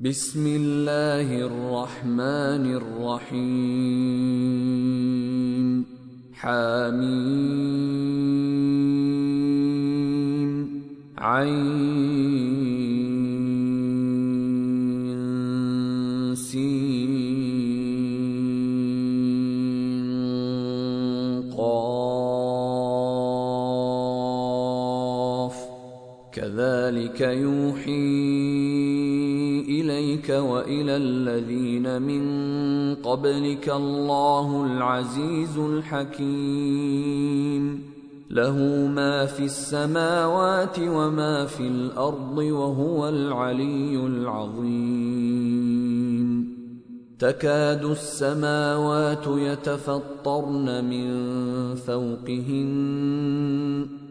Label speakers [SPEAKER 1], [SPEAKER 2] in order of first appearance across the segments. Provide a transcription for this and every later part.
[SPEAKER 1] بسم الله الرحمن الرحيم حميم عين سين قاف كذلك يوحي إليك وإلى الذين من قبلك الله العزيز الحكيم له ما في السماوات وما في الأرض وهو العلي العظيم تكاد السماوات يتفطرن من فوقهن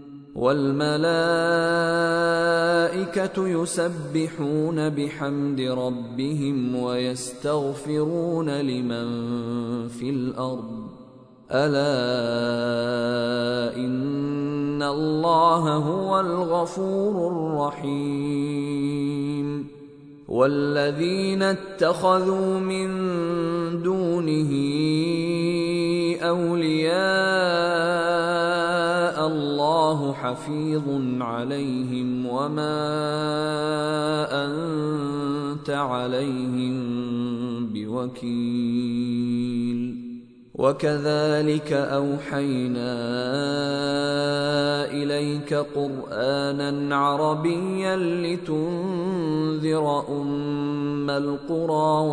[SPEAKER 1] والملائكة يسبحون بحمد ربهم ويستغفرون لمن في الأرض ألا إن الله هو الغفور الرحيم والذين اتخذوا من دونه أولياء الله حفيظ عليهم وما أنت عليهم بوكيل وكذلك أوحينا إليك قرآنا عربيا لتنذر أم القرى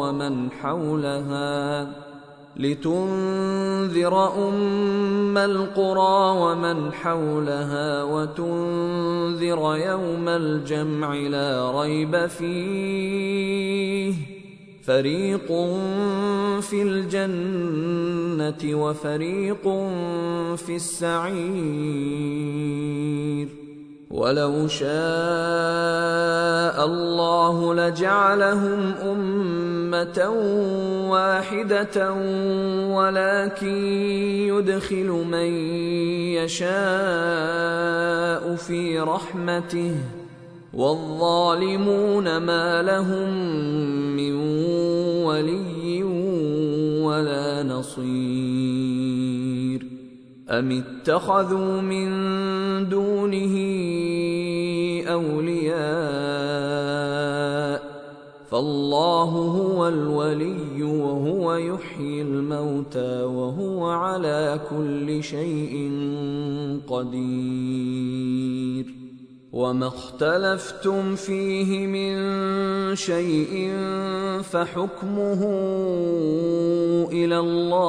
[SPEAKER 1] ومن حولها وتنذر يوم الجمع لا ريب فيه فريق في الجنة وفريق في السعير ولو شاء الله لجعلهم أمة واحدة ولكن يدخل من يشاء في رحمته والظالمون ما لهم من ولي ولا نصير أم اتخذوا من دونه أولياء فالله هو الولي وهو يحيي الموتى وهو على كل شيء قدير وما اختلفتم فيه من شيء فحكمه إلى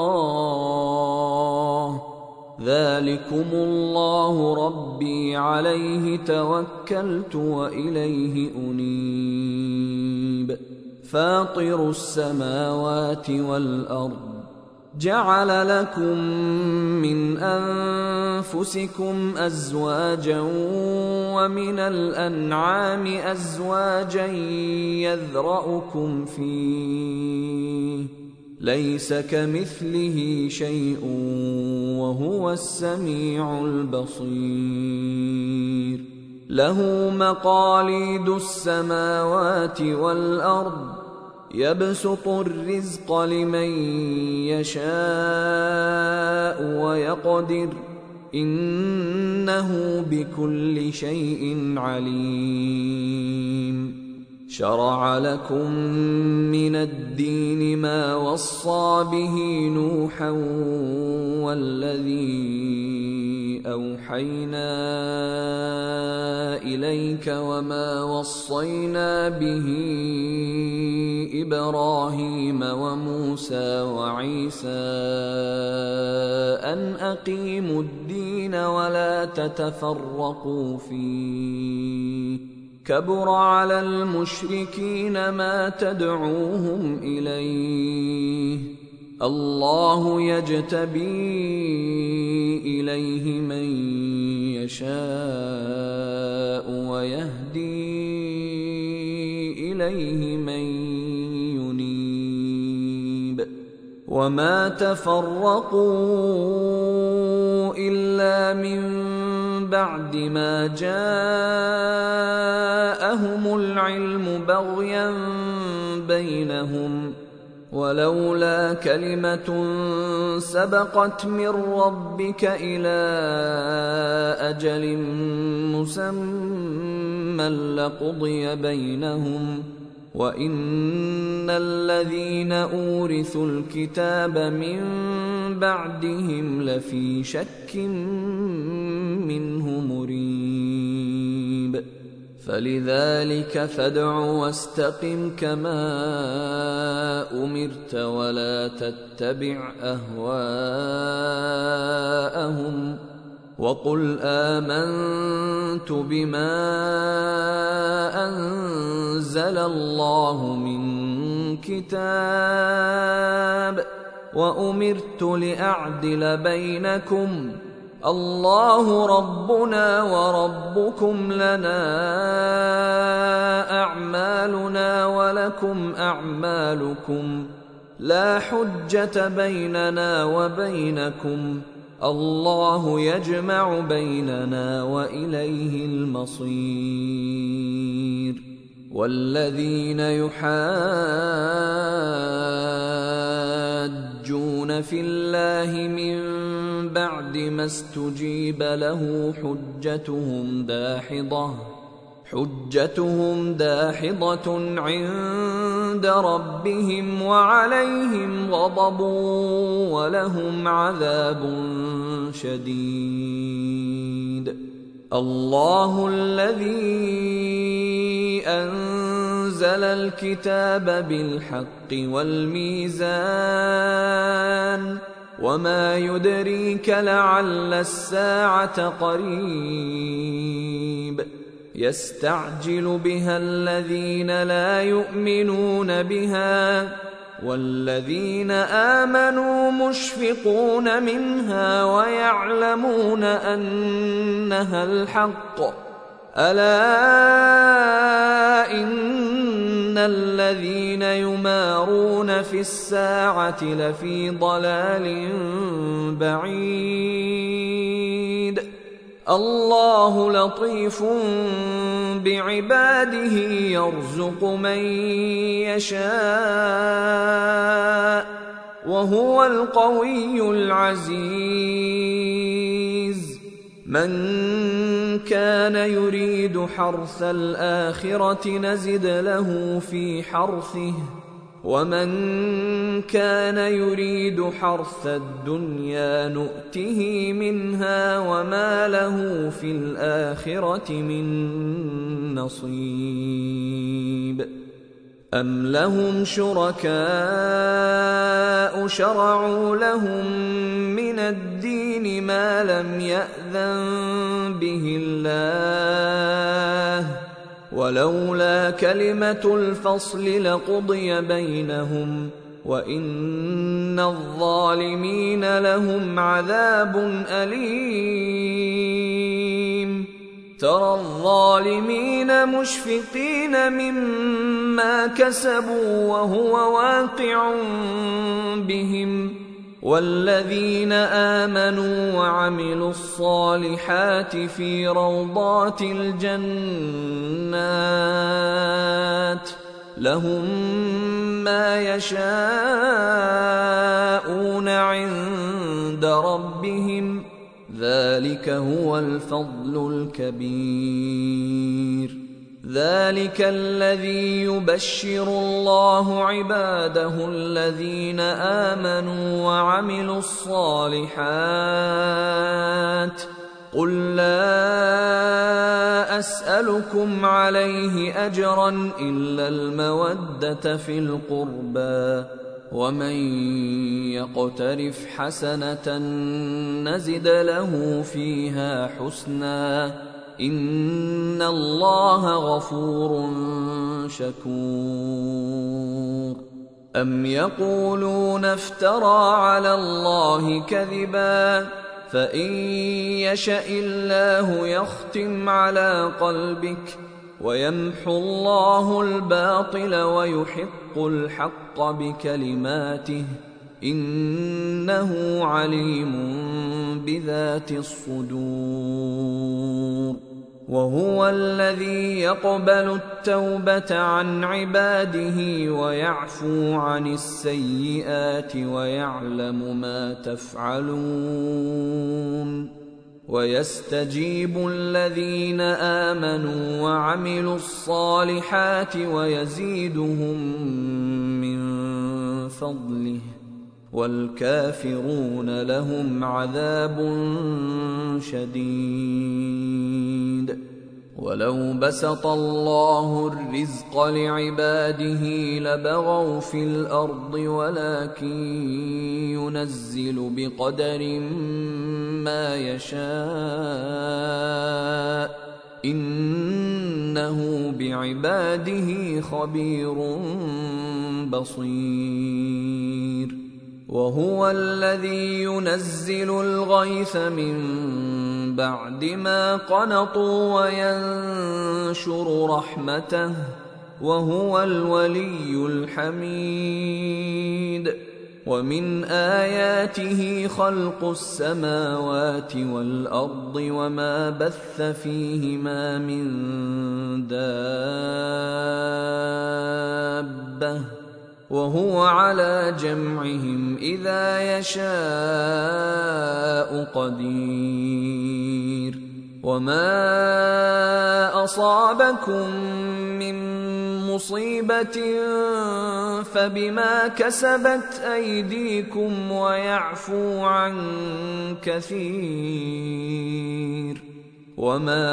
[SPEAKER 1] الله ذلكم الله ربي عليه توكلت وإليه أنيب فاطر السماوات والأرض جعل لكم من أنفسكم أزواجا ومن الأنعام أزواجا يذرأكم فيه ليس كمثله شيء وهو السميع البصير له مقاليد السماوات والأرض يبسط الرزق لمن يشاء ويقدر إنه بكل شيء عليم شرع لكم من الدين ما وصى به نوحا والذي أوحينا إليك وما وصينا به إبراهيم وموسى وعيسى أن أقيموا الدين ولا تتفرقوا فيه كبر على المشركين ما تدعوهم إليه الله يجتبي إليه من يشاء ويهدي إليه من ينيب وما تفرقوا إلا من بعد ما جاءهم العلم بغيا بينهم ولولا كلمة سبقت من ربك إلى أجل مسمى لقضي بينهم وإن الذين أورثوا الكتاب من بعدهم لفي شك منه مريب فلذلك فادع واستقم كما أمرت ولا تتبع أهواءهم وقل آمنت بما أنزل الله من كتاب وأمرت لأعدل بينكم الله ربنا وربكم لنا أعمالنا ولكم أعمالكم لا حجة بيننا وبينكم الله يجمع بيننا وإليه المصير والذين يحاجون في الله من بعد ما استجيب له حجتهم داحضة عند ربهم وعليهم غضب ولهم عذاب شديد الله الذي أنزل الكتاب بالحق والميزان وما يدريك لعل الساعة قريب يستعجل بها الذين لا يؤمنون بها والذين آمنوا مشفقون منها ويعلمون أنها الحق ألا إن الذين يمارون في الساعة لفي ضلال بعيد الله لطيف بعباده يرزق من يشاء وهو القوي العزيز من كان يريد حرث الآخرة نزد له في حرثه ومن كان يريد حرث الدنيا نؤته منها وما له في الآخرة من نصيب أم لهم شركاء شرعوا لهم من الدين ما لم يأذن به الله ولولا كلمة الفصل لقضي بينهم وإن الظالمين لهم عذاب أليم ترى الظالمين مشفقين مما كسبوا وهو واقع بهم والذين آمنوا وعملوا الصالحات في روضات الجنات لهم ما يشاءون عند ربهم ذلك هو الفضل الكبير ذلك الذي يبشر الله عباده الذين آمنوا وعملوا الصالحات قل لا أسألكم عليه أجرا إلا المودة في القربى ومن يقترف حسنة نزد له فيها حسنا إن الله غفور شكور أم يقولون افترى على الله كذبا فإن يشأ الله يختم على قلبك ويمحو الله الباطل ويحق الحق بكلماته إنه عليم بذات الصدور. وهو الذي يقبل التوبة عن عباده ويعفو عن السيئات ويعلم ما تفعلون، ويستجيب الذين آمنوا وعملوا الصالحات ويزيدهم من فضله، والكافرون لهم عذاب شديد. ولو بسط الله الرزق لعباده لبغوا في الأرض ولكن ينزل بقدر ما يشاء إنه بعباده خبير بصير. وهو الذي ينزل الغيث من بعد ما قنطوا وينشر رحمته وهو الولي الحميد. ومن آياته خلق السماوات والأرض وما بث فيهما من دابة وهو على جمعهم إذا يشاء قدير. وما أصابكم من مصيبة فبما كسبت أيديكم ويعفو عن كثير. وما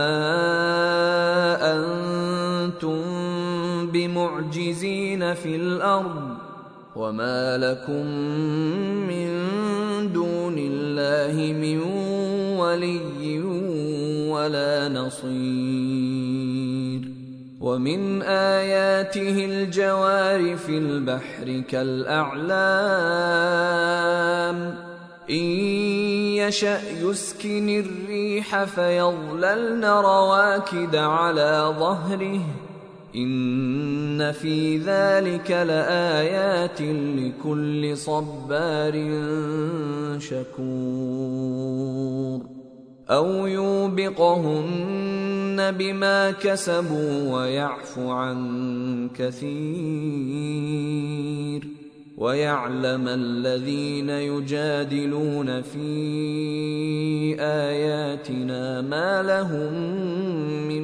[SPEAKER 1] أنتم بمعجزين في الأرض وما لكم من دون الله من ولي ولا نصير. ومن آياته الجوار في البحر كالأعلام إن يشأ يسكن الريح فيظللن رواكد على ظهره إن في ذلك لآيات لكل صبار شكور. أو يوبقهن بما كسبوا ويعفو عن كثير. ويعلم الذين يجادلون في آياتنا ما لهم من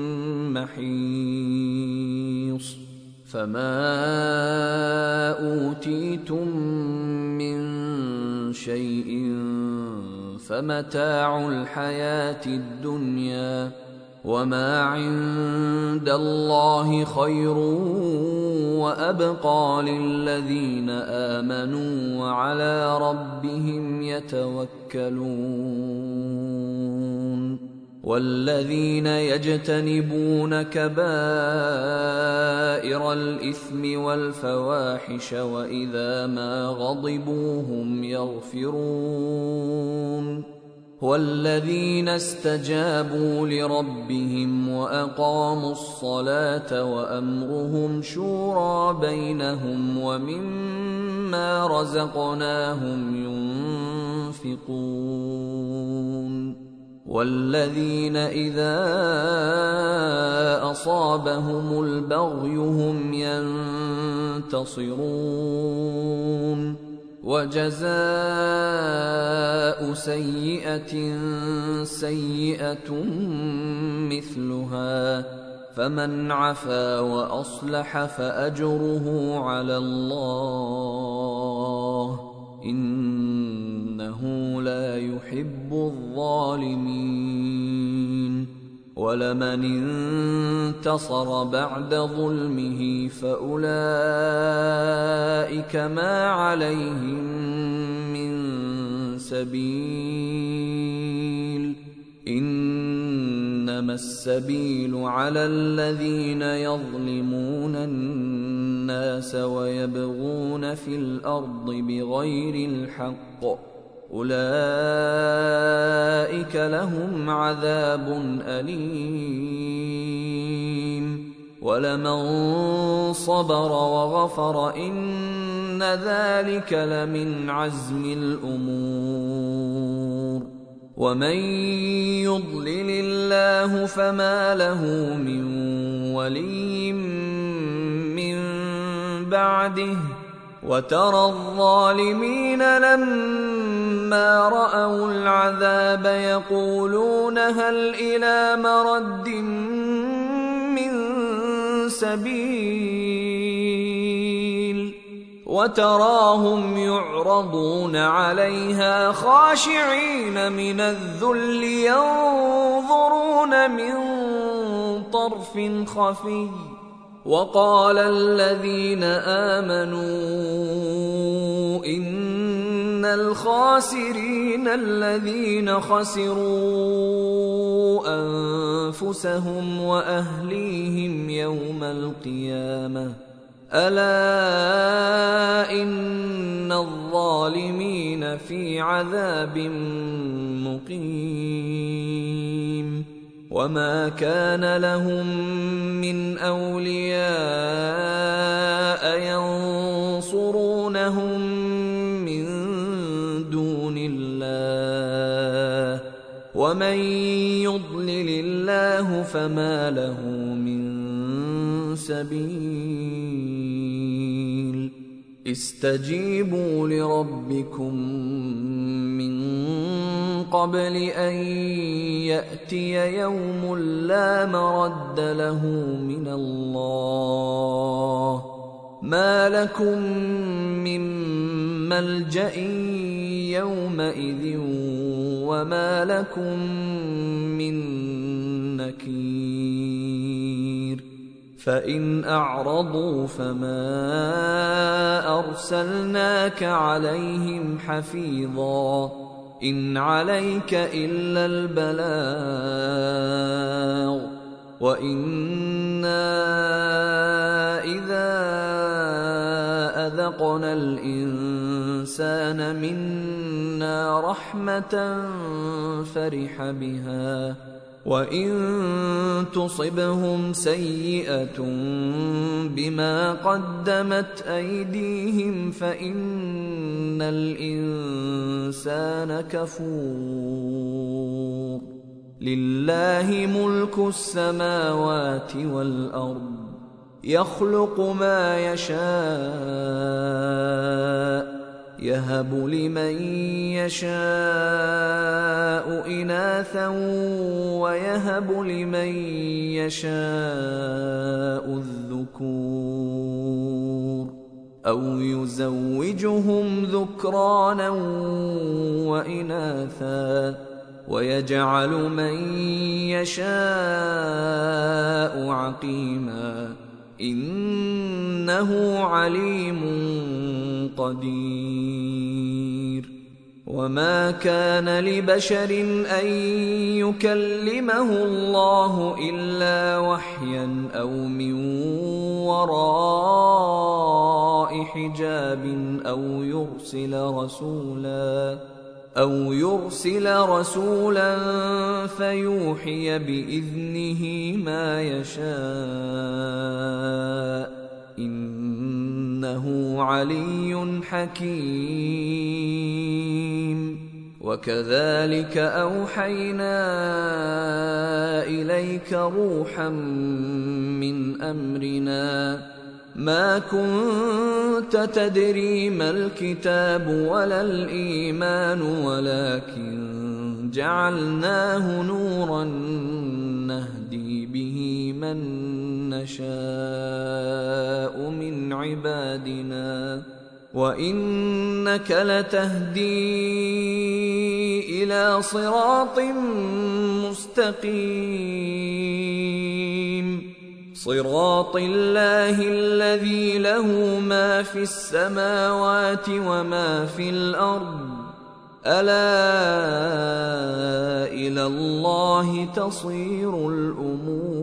[SPEAKER 1] محيص. فما أوتيتم من شيء فمتاع الحياة الدنيا وما عند الله خير وأبقى للذين آمنوا وعلى ربهم يتوكلون. والذين يجتنبون كبائر الإثم والفواحش وإذا ما غضبوا هم يغفرون. والذين استجابوا لربهم وأقاموا الصلاة وأمرهم شورى بينهم ومما رزقناهم ينفقون. والذين إذا أصابهم البغي هم ينتصرون. وجزاء سيئة سيئة مثلها فمن عفا وأصلح فأجره على الله إنه لا يحب الظالمين. ولمن انتصر بعد ظلمه فأولئك ما عليهم من سبيل إنما السبيل على الذين يظلمون الناس ويبغون في الأرض بغير الحق أولئك لهم عذاب أليم. ولمن صبر وغفر إن ذلك لمن عزم الأمور ومن يضلل الله فما له من ولي من بعده وترى الظالمين لما رأوا العذاب يقولون هل إلى مرد من سبيل وتراهم يعرضون عليها خاشعين من الذل ينظرون من طرف خفي وقال الذين آمنوا إن الخاسرين الذين خسروا أنفسهم وأهليهم يوم القيامة ألا إن الظالمين في عذاب مقيم وما كان لهم من أولياء ينصرونهم من دون الله ومن يضلل الله فما له من سبيل استجيبوا لربكم من قبل أن يأتي يوم لا مرد له من الله ما لكم من ملجأ يومئذ وما لكم من نكير فإن أعرضوا فما أرسلناك عليهم حفيظا إن عليك إلا البلاغ وإنا إذا أذقنا الإنسان منا رحمة فرح بها وإن تصبهم سيئة بما قدمت أيديهم فإن الإنسان كفور لله ملك السماوات والأرض يخلق ما يشاء يهب لمن يشاء إناثا ويهب لمن يشاء الذكور أو يزوجهم ذكرانا وإناثا ويجعل من يشاء عقيما إنه عليم قدير وما كان لبشر أن يكلمه الله إلا وحيا أو من وراء حجاب أو يرسل رسولا فيوحي بإذنه ما يشاء إنه علي حكيم وكذلك أوحينا إليك روحا من أمرنا ما كنت تدري ما الكتاب ولا الإيمان ولكن جعلناه نورا نهدي به من نشاء من عبادنا وإنك لتهدي إلى صراط مستقيم صراط الله الذي له ما في السماوات وما في الأرض ألا إلى الله تصير الأمور